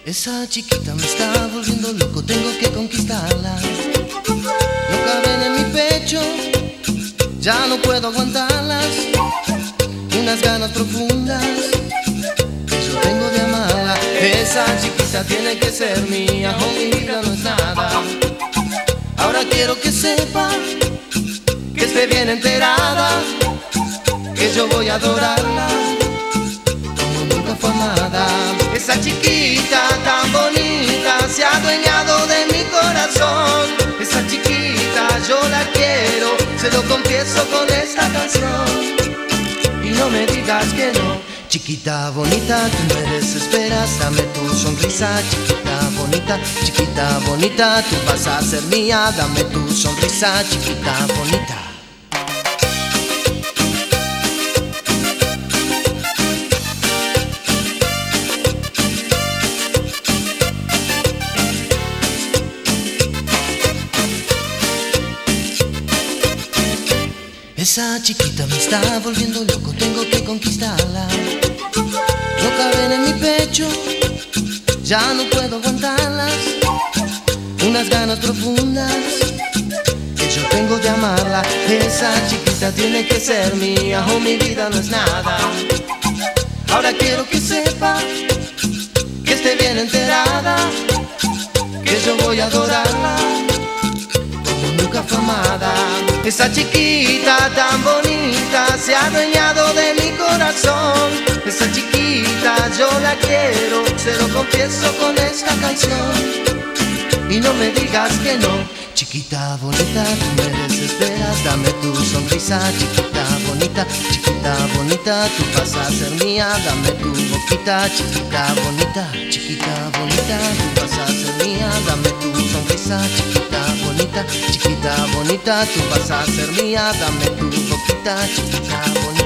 Esa chiquita me está volviendo loco, tengo que conquistarla. No caben en mi pecho, ya no puedo aguantarlas. Unas ganas profundas que yo tengo de amarla. Esa chiquita tiene que ser mía, o mi vida no es nada. Ahora quiero que sepa, que esté bien enterada, que yo voy a adorarla como nunca fue amada. Esa chiquita tan bonita se ha adueñado de mi corazón. Esa chiquita yo la quiero, se lo confieso con esta canción. Y no me digas que no. Chiquita bonita, tú me desesperas, dame tu sonrisa. Chiquita bonita, tú vas a ser mía, dame tu sonrisa, chiquita bonita. Esa chiquita me está volviendo loco, tengo que conquistarla. No caben en mi pecho, ya no puedo aguantarlas. Unas ganas profundas que yo tengo de amarla. Esa chiquita tiene que ser mía, o mi vida no es nada. Ahora quiero que sepa, que esté bien enterada, que yo voy a adorarla como nunca fue amada. Esa chiquita tan bonita se ha adueñado de mi corazón. Esa chiquita yo la quiero, se lo confieso con esta canción. Y no me digas que no. Chiquita bonita, tú me desesperas, dame tu sonrisa. Chiquita bonita, tú vas a ser mía, dame tu boquita. Chiquita bonita, tú vas a ser mía, dame tu sonrisa. Chiquita bonita, tú vas a ser mía, dame tu boquita. Chiquita bonita.